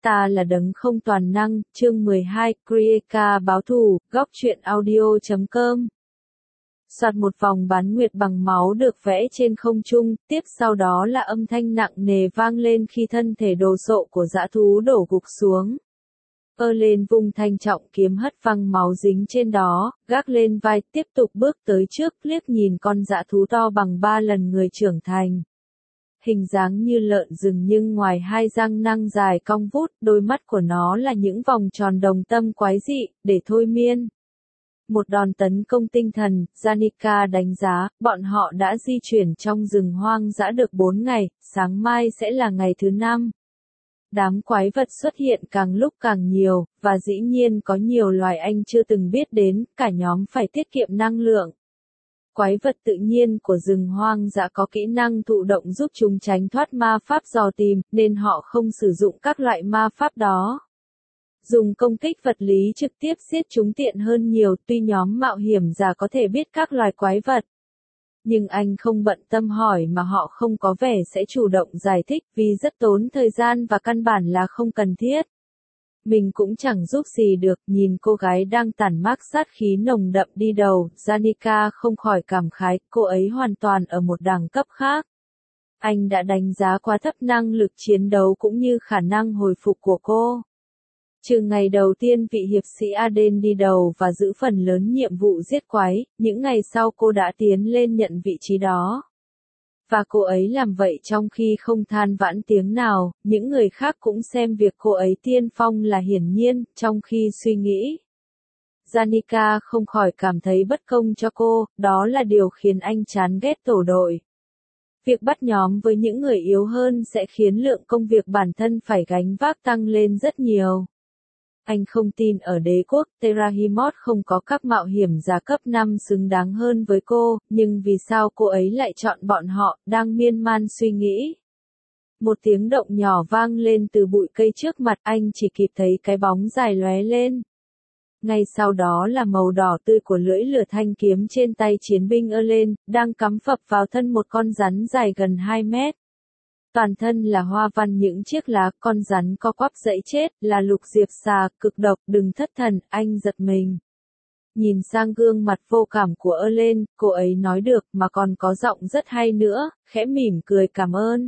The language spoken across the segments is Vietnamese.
Ta là đấng không toàn năng, chương 12, Krieka báo thù, góc truyện audio.com. Soạt một vòng bán nguyệt bằng máu được vẽ trên không trung, tiếp sau đó là âm thanh nặng nề vang lên khi thân thể đồ sộ của dã thú đổ gục xuống. Lên vung thanh trọng kiếm hất văng máu dính trên đó, gác lên vai, tiếp tục bước tới trước, liếc nhìn con dã thú to bằng 3 lần người trưởng thành. Hình dáng như lợn rừng nhưng ngoài hai răng nanh dài cong vút, đôi mắt của nó là những vòng tròn đồng tâm quái dị, để thôi miên. Một đòn tấn công tinh thần, Janika đánh giá, bọn họ đã di chuyển trong rừng hoang dã được 4 ngày, sáng mai sẽ là ngày thứ 5. Đám quái vật xuất hiện càng lúc càng nhiều, và dĩ nhiên có nhiều loài anh chưa từng biết đến, cả nhóm phải tiết kiệm năng lượng. Quái vật tự nhiên của rừng hoang dã có kỹ năng thụ động giúp chúng tránh thoát ma pháp dò tìm, nên họ không sử dụng các loại ma pháp đó. Dùng công kích vật lý trực tiếp giết chúng tiện hơn nhiều, tuy nhóm mạo hiểm giả có thể biết các loài quái vật. Nhưng anh không bận tâm hỏi mà họ không có vẻ sẽ chủ động giải thích vì rất tốn thời gian và căn bản là không cần thiết. Mình cũng chẳng giúp gì được, nhìn cô gái đang tản mát sát khí nồng đậm đi đầu, Janika không khỏi cảm khái, cô ấy hoàn toàn ở một đẳng cấp khác. Anh đã đánh giá quá thấp năng lực chiến đấu cũng như khả năng hồi phục của cô. Trừ ngày đầu tiên vị hiệp sĩ Aden đi đầu và giữ phần lớn nhiệm vụ giết quái, những ngày sau cô đã tiến lên nhận vị trí đó. Và cô ấy làm vậy trong khi không than vãn tiếng nào, những người khác cũng xem việc cô ấy tiên phong là hiển nhiên, trong khi suy nghĩ. Janika không khỏi cảm thấy bất công cho cô, đó là điều khiến anh chán ghét tổ đội. Việc bắt nhóm với những người yếu hơn sẽ khiến lượng công việc bản thân phải gánh vác tăng lên rất nhiều. Anh không tin ở đế quốc Terahimot không có các mạo hiểm giả cấp 5 xứng đáng hơn với cô, nhưng vì sao cô ấy lại chọn bọn họ, đang miên man suy nghĩ. Một tiếng động nhỏ vang lên từ bụi cây trước mặt, anh chỉ kịp thấy cái bóng dài lóe lên. Ngay sau đó là màu đỏ tươi của lưỡi lửa thanh kiếm trên tay chiến binh Erlen, đang cắm phập vào thân một con rắn dài gần 2 mét. Toàn thân là hoa văn những chiếc lá, con rắn co quắp dãy chết, là lục diệp xà, cực độc, đừng thất thần, anh giật mình. Nhìn sang gương mặt vô cảm của Erlen, cô ấy nói được mà còn có giọng rất hay nữa, khẽ mỉm cười cảm ơn.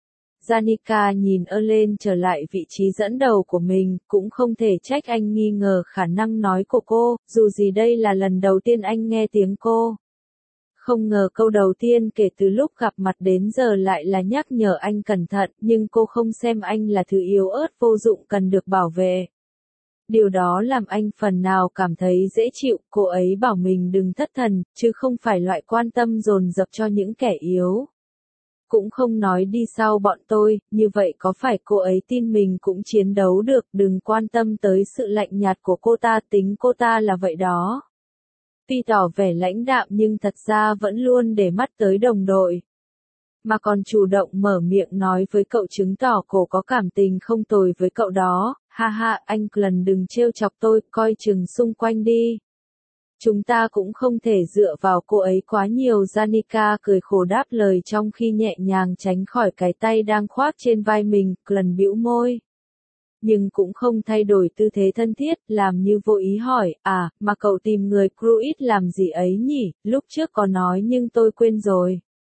Janika nhìn Erlen trở lại vị trí dẫn đầu của mình, cũng không thể trách anh nghi ngờ khả năng nói của cô, dù gì đây là lần đầu tiên anh nghe tiếng cô. Không ngờ câu đầu tiên kể từ lúc gặp mặt đến giờ lại là nhắc nhở anh cẩn thận, nhưng cô không xem anh là thứ yếu ớt vô dụng cần được bảo vệ. Điều đó làm anh phần nào cảm thấy dễ chịu, cô ấy bảo mình đừng thất thần, chứ không phải loại quan tâm dồn dập cho những kẻ yếu. Cũng không nói đi sau bọn tôi, như vậy có phải cô ấy tin mình cũng chiến đấu được, đừng quan tâm tới sự lạnh nhạt của cô ta, tính cô ta là vậy đó. Tuy tỏ vẻ lãnh đạm nhưng thật ra vẫn luôn để mắt tới đồng đội. Mà còn chủ động mở miệng nói với cậu chứng tỏ cô có cảm tình không tồi với cậu đó, ha ha anh lần đừng trêu chọc tôi, coi chừng xung quanh đi. Chúng ta cũng không thể dựa vào cô ấy quá nhiều, Janika cười khổ đáp lời trong khi nhẹ nhàng tránh khỏi cái tay đang khoác trên vai mình, lần bĩu môi. Nhưng cũng không thay đổi tư thế thân thiết, làm như vô ý hỏi, mà cậu tìm người Cruit làm gì ấy nhỉ, lúc trước có nói nhưng tôi quên rồi.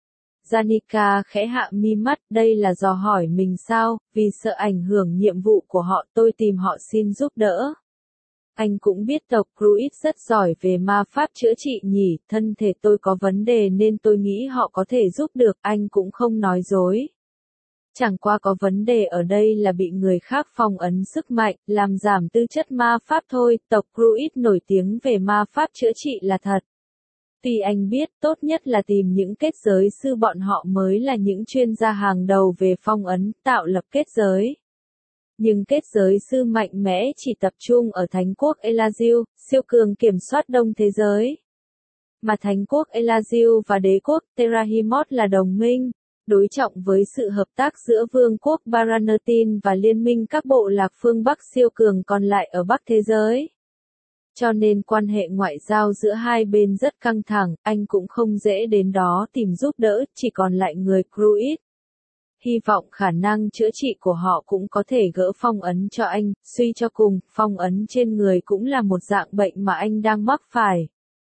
Janika khẽ hạ mi mắt, đây là dò hỏi mình sao, vì sợ ảnh hưởng nhiệm vụ của họ tôi tìm họ xin giúp đỡ. Anh cũng biết tộc Cruit rất giỏi về ma pháp chữa trị nhỉ, thân thể tôi có vấn đề nên tôi nghĩ họ có thể giúp được, anh cũng không nói dối. Chẳng qua có vấn đề ở đây là bị người khác phong ấn sức mạnh, làm giảm tư chất ma pháp thôi, tộc Cruit nổi tiếng về ma pháp chữa trị là thật. Tuy anh biết tốt nhất là tìm những kết giới sư, bọn họ mới là những chuyên gia hàng đầu về phong ấn, tạo lập kết giới. Nhưng kết giới sư mạnh mẽ chỉ tập trung ở Thánh quốc Elazil, siêu cường kiểm soát đông thế giới. Mà Thánh quốc Elazil và đế quốc Terahimot là đồng minh, đối trọng với sự hợp tác giữa Vương quốc Baranertin và liên minh các bộ lạc phương Bắc siêu cường còn lại ở Bắc thế giới. Cho nên quan hệ ngoại giao giữa hai bên rất căng thẳng, anh cũng không dễ đến đó tìm giúp đỡ, chỉ còn lại người Cruit. hy vọng khả năng chữa trị của họ cũng có thể gỡ phong ấn cho anh, suy cho cùng, phong ấn trên người cũng là một dạng bệnh mà anh đang mắc phải.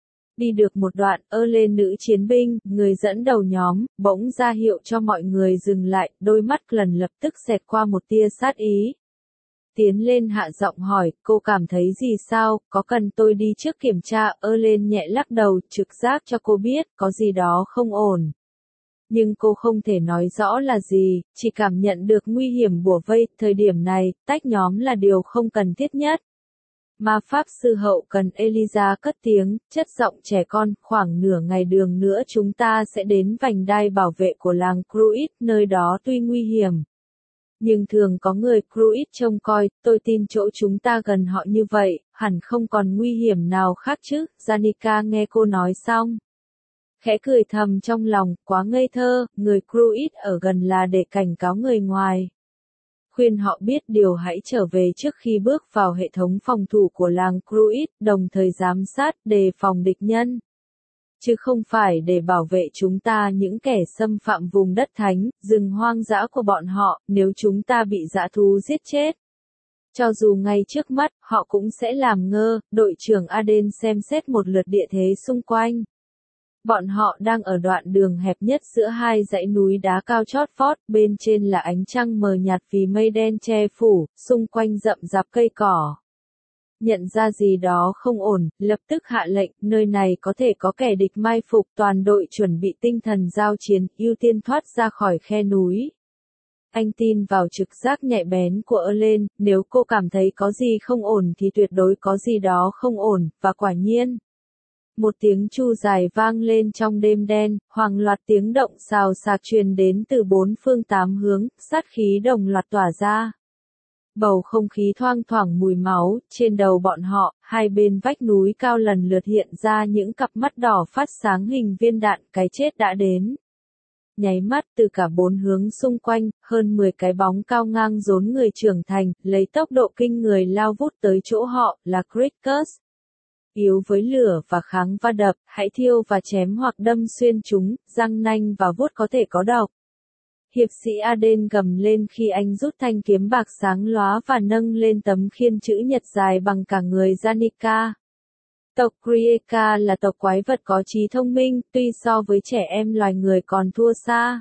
Đi được một đoạn, lên nữ chiến binh, người dẫn đầu nhóm, bỗng ra hiệu cho mọi người dừng lại, đôi mắt lần lập tức xẹt qua một tia sát ý. Tiến lên hạ giọng hỏi, cô cảm thấy gì sao, có cần tôi đi trước kiểm tra, lên nhẹ lắc đầu, trực giác cho cô biết, có gì đó không ổn. Nhưng cô không thể nói rõ là gì, chỉ cảm nhận được nguy hiểm bủa vây, thời điểm này, tách nhóm là điều không cần thiết nhất. Ma pháp sư hậu cần Eliza cất tiếng, chất giọng trẻ con, khoảng nửa ngày đường nữa chúng ta sẽ đến vành đai bảo vệ của làng Cruit, nơi đó tuy nguy hiểm. Nhưng thường có người Cruit trông coi, tôi tin chỗ chúng ta gần họ như vậy, hẳn không còn nguy hiểm nào khác chứ, Janica nghe cô nói xong. Khẽ cười thầm trong lòng, quá ngây thơ, người Cruit ở gần là để cảnh cáo người ngoài. Khuyên họ biết điều hãy trở về trước khi bước vào hệ thống phòng thủ của làng Cruit, đồng thời giám sát, đề phòng địch nhân. Chứ không phải để bảo vệ chúng ta những kẻ xâm phạm vùng đất thánh, rừng hoang dã của bọn họ, nếu chúng ta bị dã thú giết chết. Cho dù ngay trước mắt, họ cũng sẽ làm ngơ, đội trưởng Aden xem xét một lượt địa thế xung quanh. Bọn họ đang ở đoạn đường hẹp nhất giữa hai dãy núi đá cao chót vót, bên trên là ánh trăng mờ nhạt vì mây đen che phủ, xung quanh rậm rạp cây cỏ. Nhận ra gì đó không ổn, lập tức hạ lệnh, nơi này có thể có kẻ địch mai phục, toàn đội chuẩn bị tinh thần giao chiến, ưu tiên thoát ra khỏi khe núi. Anh tin vào trực giác nhạy bén của Ellen, nếu cô cảm thấy có gì không ổn thì tuyệt đối có gì đó không ổn, và quả nhiên. Một tiếng chu dài vang lên trong đêm đen, hàng loạt tiếng động xào xạc truyền đến từ bốn phương tám hướng, sát khí đồng loạt tỏa ra. Bầu không khí thoang thoảng mùi máu, trên đầu bọn họ, hai bên vách núi cao lần lượt hiện ra những cặp mắt đỏ phát sáng hình viên đạn, cái chết đã đến. Nháy mắt từ cả bốn hướng xung quanh, hơn 10 cái bóng cao ngang rốn người trưởng thành, lấy tốc độ kinh người lao vút tới chỗ họ, là Crickers. Yếu với lửa và kháng va đập, hãy thiêu và chém hoặc đâm xuyên chúng, răng nanh và vuốt có thể có độc. Hiệp sĩ Aden gầm lên khi anh rút thanh kiếm bạc sáng lóa và nâng lên tấm khiên chữ nhật dài bằng cả người Janica. Tộc Krieka là tộc quái vật có trí thông minh, tuy so với trẻ em loài người còn thua xa.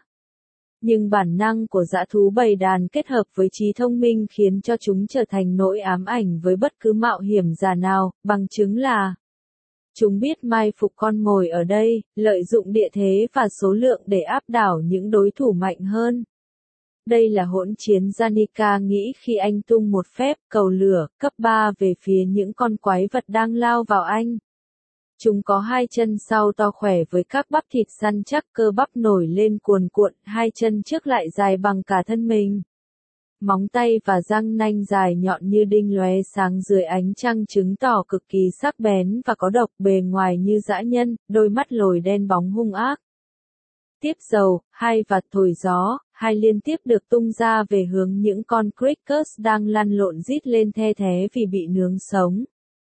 Nhưng bản năng của dã thú bầy đàn kết hợp với trí thông minh khiến cho chúng trở thành nỗi ám ảnh với bất cứ mạo hiểm giả nào, bằng chứng là chúng biết mai phục con mồi ở đây, lợi dụng địa thế và số lượng để áp đảo những đối thủ mạnh hơn. Đây là hỗn chiến Janica nghĩ khi anh tung một phép cầu lửa cấp 3 về phía những con quái vật đang lao vào anh. Chúng có hai chân sau to khỏe với các bắp thịt săn chắc, cơ bắp nổi lên cuồn cuộn, hai chân trước lại dài bằng cả thân mình. Móng tay và răng nanh dài nhọn như đinh lóe sáng dưới ánh trăng chứng tỏ cực kỳ sắc bén và có độc, bề ngoài như dã nhân, đôi mắt lồi đen bóng hung ác. Tiếp dầu, hai và thổi gió, hai liên tiếp được tung ra về hướng những con Crickers đang lăn lộn rít lên the thé vì bị nướng sống.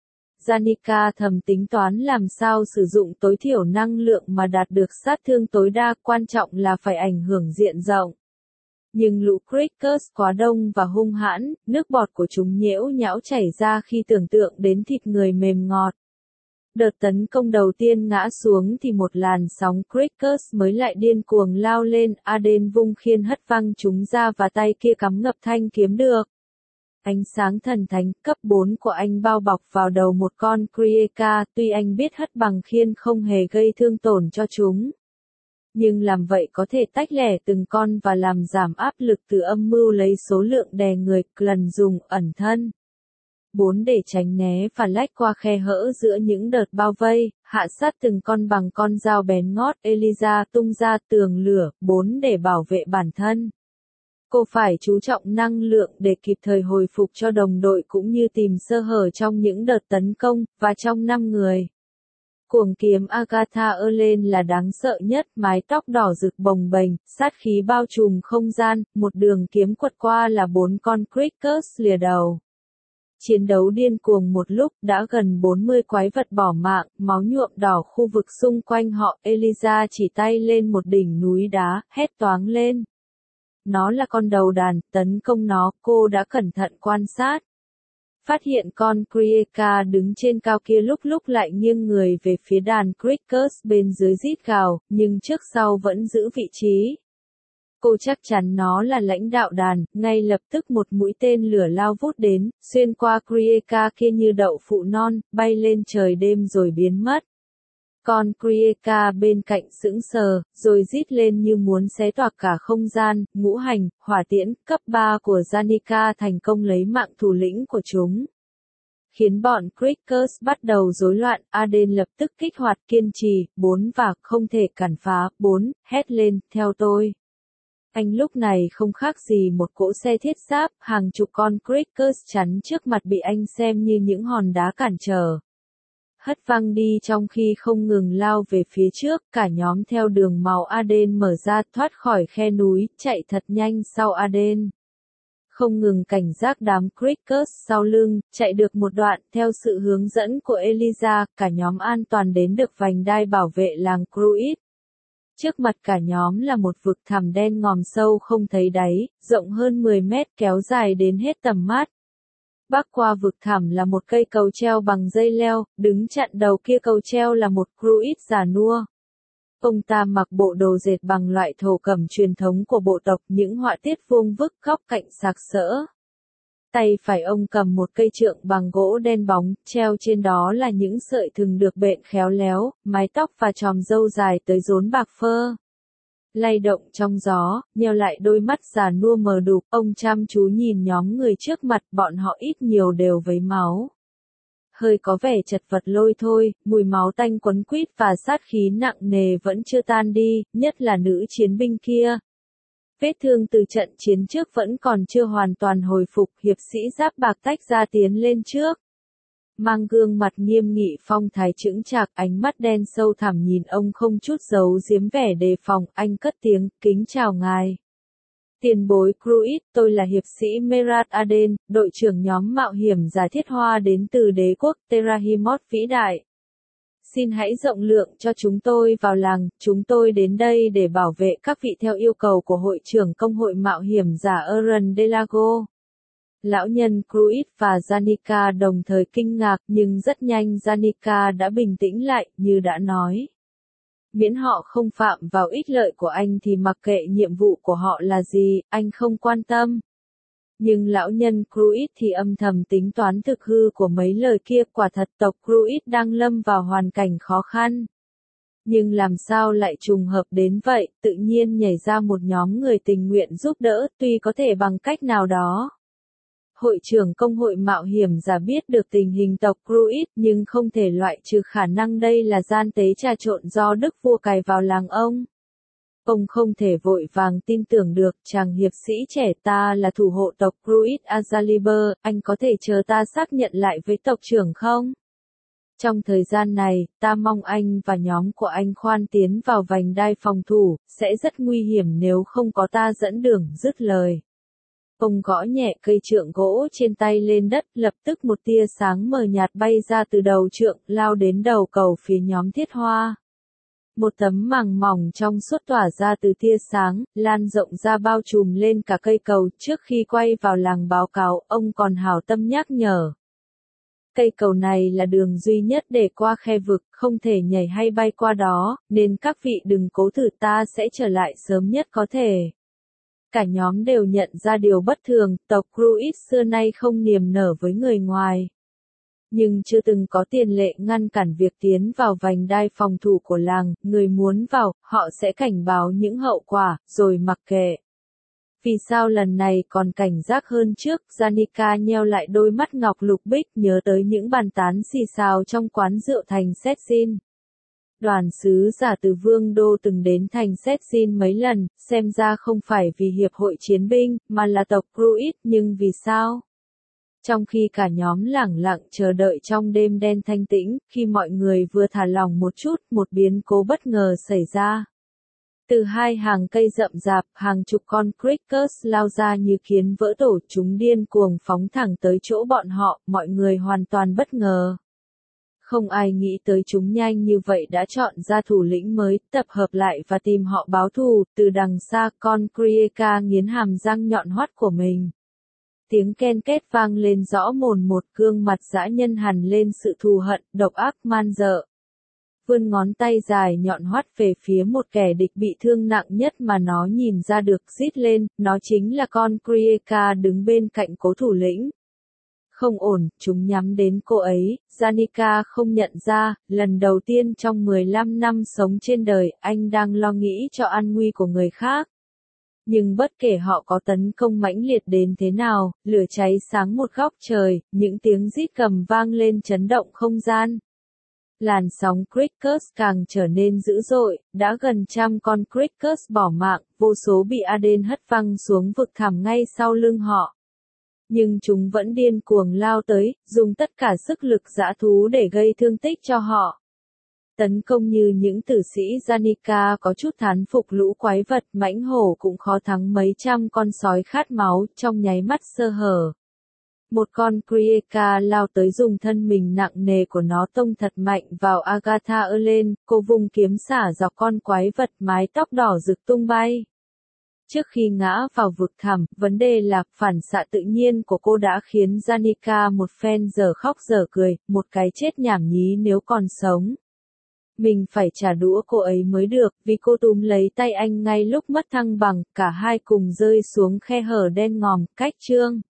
Janica thầm tính toán làm sao sử dụng tối thiểu năng lượng mà đạt được sát thương tối đa, quan trọng là phải ảnh hưởng diện rộng. Nhưng lũ Crickers quá đông và hung hãn, nước bọt của chúng nhễu nhão chảy ra khi tưởng tượng đến thịt người mềm ngọt. Đợt tấn công đầu tiên ngã xuống thì một làn sóng Crickers mới lại điên cuồng lao lên, Aden vung khiên hất văng chúng ra và tay kia cắm ngập thanh kiếm được. Ánh sáng thần thánh cấp 4 của anh bao bọc vào đầu một con Krieka, tuy anh biết hất bằng khiên không hề gây thương tổn cho chúng. Nhưng làm vậy có thể tách lẻ từng con và làm giảm áp lực từ âm mưu lấy số lượng đè người, lần dùng ẩn thân. 4 để tránh né và lách qua khe hở giữa những đợt bao vây, hạ sát từng con bằng con dao bén ngót, Eliza tung ra tường lửa, 4 để bảo vệ bản thân. Cô phải chú trọng năng lượng để kịp thời hồi phục cho đồng đội cũng như tìm sơ hở trong những đợt tấn công, và trong 5 người. Cuồng kiếm Agatha Erlen là đáng sợ nhất, mái tóc đỏ rực bồng bềnh, sát khí bao trùm không gian, một đường kiếm quật qua là 4 con Crickers lìa đầu. Chiến đấu điên cuồng một lúc, đã gần 40 quái vật bỏ mạng, máu nhuộm đỏ khu vực xung quanh họ, Eliza chỉ tay lên một đỉnh núi đá, hét toáng lên. Nó là con đầu đàn, tấn công nó, cô đã cẩn thận quan sát. Phát hiện con Krieka đứng trên cao kia lúc lúc lại nghiêng người về phía đàn Crickets bên dưới rít gào, nhưng trước sau vẫn giữ vị trí. Cô chắc chắn nó là lãnh đạo đàn, ngay lập tức một mũi tên lửa lao vút đến, xuyên qua Krieka kia như đậu phụ non, bay lên trời đêm rồi biến mất. Con Krieka bên cạnh sững sờ, rồi rít lên như muốn xé toạc cả không gian. Ngũ hành, hỏa tiễn, cấp 3 của Janika thành công lấy mạng thủ lĩnh của chúng. Khiến bọn Crickers bắt đầu rối loạn, Aden lập tức kích hoạt kiên trì, 4 và không thể cản phá, 4, hét lên, theo tôi. Anh lúc này không khác gì một cỗ xe thiết giáp, hàng chục con Crickers chắn trước mặt bị anh xem như những hòn đá cản trở. Hất văng đi trong khi không ngừng lao về phía trước, cả nhóm theo đường màu Aden mở ra thoát khỏi khe núi, chạy thật nhanh sau Aden. Không ngừng cảnh giác đám Crickers sau lưng, chạy được một đoạn, theo sự hướng dẫn của Eliza, cả nhóm an toàn đến được vành đai bảo vệ làng Cruit. Trước mặt cả nhóm là một vực thẳm đen ngòm sâu không thấy đáy, rộng hơn 10 mét kéo dài đến hết tầm mắt. Bắc qua vực thẳm là một cây cầu treo bằng dây leo, đứng chặn đầu kia cầu treo là một Cruit già nua. Ông ta mặc bộ đồ dệt bằng loại thổ cẩm truyền thống của bộ tộc, những họa tiết vuông vức góc cạnh sặc sỡ. Tay phải ông cầm một cây trượng bằng gỗ đen bóng, treo trên đó là những sợi thừng được bện khéo léo, mái tóc và chòm râu dài tới rốn bạc phơ. Lay động trong gió, nheo lại đôi mắt già nua mờ đục, ông chăm chú nhìn nhóm người trước mặt, bọn họ ít nhiều đều vấy máu. Hơi có vẻ chật vật lôi thôi, mùi máu tanh quấn quýt và sát khí nặng nề vẫn chưa tan đi, nhất là nữ chiến binh kia. Vết thương từ trận chiến trước vẫn còn chưa hoàn toàn hồi phục, hiệp sĩ giáp bạc tách ra tiến lên trước. Mang gương mặt nghiêm nghị phong thái chững chạc, ánh mắt đen sâu thẳm nhìn ông không chút giấu giếm vẻ đề phòng, anh cất tiếng, kính chào ngài. Tiền bối Cruit, tôi là hiệp sĩ Merat Aden, đội trưởng nhóm mạo hiểm giả thiết hoa đến từ đế quốc Terahimot vĩ đại. Xin hãy rộng lượng cho chúng tôi vào làng, chúng tôi đến đây để bảo vệ các vị theo yêu cầu của hội trưởng công hội mạo hiểm giả Eren Delago. Lão nhân Cruit và Janika đồng thời kinh ngạc, nhưng rất nhanh Janika đã bình tĩnh lại, như đã nói. Miễn họ không phạm vào ích lợi của anh thì mặc kệ nhiệm vụ của họ là gì, anh không quan tâm. Nhưng lão nhân Cruit thì âm thầm tính toán thực hư của mấy lời kia, quả thật tộc Cruit đang lâm vào hoàn cảnh khó khăn. Nhưng làm sao lại trùng hợp đến vậy, tự nhiên nhảy ra một nhóm người tình nguyện giúp đỡ, tuy có thể bằng cách nào đó. Hội trưởng công hội mạo hiểm giả biết được tình hình tộc Cruit, nhưng không thể loại trừ khả năng đây là gian tế trà trộn do đức vua cài vào làng ông. Ông không thể vội vàng tin tưởng được, chàng hiệp sĩ trẻ, ta là thủ hộ tộc Cruit Azaliber, anh có thể chờ ta xác nhận lại với tộc trưởng không? Trong thời gian này, ta mong anh và nhóm của anh khoan tiến vào vành đai phòng thủ, sẽ rất nguy hiểm nếu không có ta dẫn đường, dứt lời. Ông gõ nhẹ cây trượng gỗ trên tay lên đất, lập tức một tia sáng mờ nhạt bay ra từ đầu trượng, lao đến đầu cầu phía nhóm thiết hoa. Một tấm màng mỏng trong suốt tỏa ra từ tia sáng, lan rộng ra bao trùm lên cả cây cầu. Trước khi quay vào làng báo cáo, ông còn hảo tâm nhắc nhở. Cây cầu này là đường duy nhất để qua khe vực, không thể nhảy hay bay qua đó, nên các vị đừng cố thử, ta sẽ trở lại sớm nhất có thể. Cả nhóm đều nhận ra điều bất thường, tộc Cruit xưa nay không niềm nở với người ngoài. Nhưng chưa từng có tiền lệ ngăn cản việc tiến vào vành đai phòng thủ của làng, người muốn vào, họ sẽ cảnh báo những hậu quả, rồi mặc kệ. Vì sao lần này còn cảnh giác hơn trước, Janika nheo lại đôi mắt ngọc lục bích, nhớ tới những bàn tán xì xào trong quán rượu thành Setsin. Đoàn sứ giả từ Vương Đô từng đến thành Setsin mấy lần, xem ra không phải vì hiệp hội chiến binh, mà là tộc Cruit, nhưng vì sao? Trong khi cả nhóm lẳng lặng chờ đợi trong đêm đen thanh tĩnh, khi mọi người vừa thả lỏng một chút, một biến cố bất ngờ xảy ra. Từ hai hàng cây rậm rạp, hàng chục con Crickers lao ra như kiến vỡ tổ, chúng điên cuồng phóng thẳng tới chỗ bọn họ, mọi người hoàn toàn bất ngờ. Không ai nghĩ tới chúng nhanh như vậy đã chọn ra thủ lĩnh mới, tập hợp lại và tìm họ báo thù. Từ đằng xa, con Krieka nghiến hàm răng nhọn hoắt của mình. Tiếng ken két vang lên rõ mồn một, gương mặt dã nhân hằn lên sự thù hận, độc ác man dợ. Vươn ngón tay dài nhọn hoắt về phía một kẻ địch bị thương nặng nhất mà nó nhìn ra được, rít lên, nó chính là con Krieka đứng bên cạnh cố thủ lĩnh. Không ổn, chúng nhắm đến cô ấy. Janika không nhận ra, lần đầu tiên trong 15 năm sống trên đời, anh đang lo nghĩ cho an nguy của người khác. Nhưng bất kể họ có tấn công mãnh liệt đến thế nào, lửa cháy sáng một góc trời, những tiếng rít gầm vang lên chấn động không gian. Làn sóng Crickets càng trở nên dữ dội, đã gần trăm con Crickets bỏ mạng, vô số bị Aden hất văng xuống vực thẳm ngay sau lưng họ. Nhưng chúng vẫn điên cuồng lao tới, dùng tất cả sức lực dã thú để gây thương tích cho họ. Tấn công như những tử sĩ. Janika có chút thán phục lũ quái vật, mãnh hổ cũng khó thắng mấy trăm con sói khát máu, trong nháy mắt sơ hở. Một con Krieka lao tới, dùng thân mình nặng nề của nó tông thật mạnh vào Agatha Erlen, cô vùng kiếm xả dọc con quái vật, mái tóc đỏ rực tung bay. Trước khi ngã vào vực thẳm, vấn đề là phản xạ tự nhiên của cô đã khiến Janika một phen dở khóc dở cười, một cái chết nhảm nhí nếu còn sống. Mình phải trả đũa cô ấy mới được, vì cô túm lấy tay anh ngay lúc mất thăng bằng, cả hai cùng rơi xuống khe hở đen ngòm, cách chương.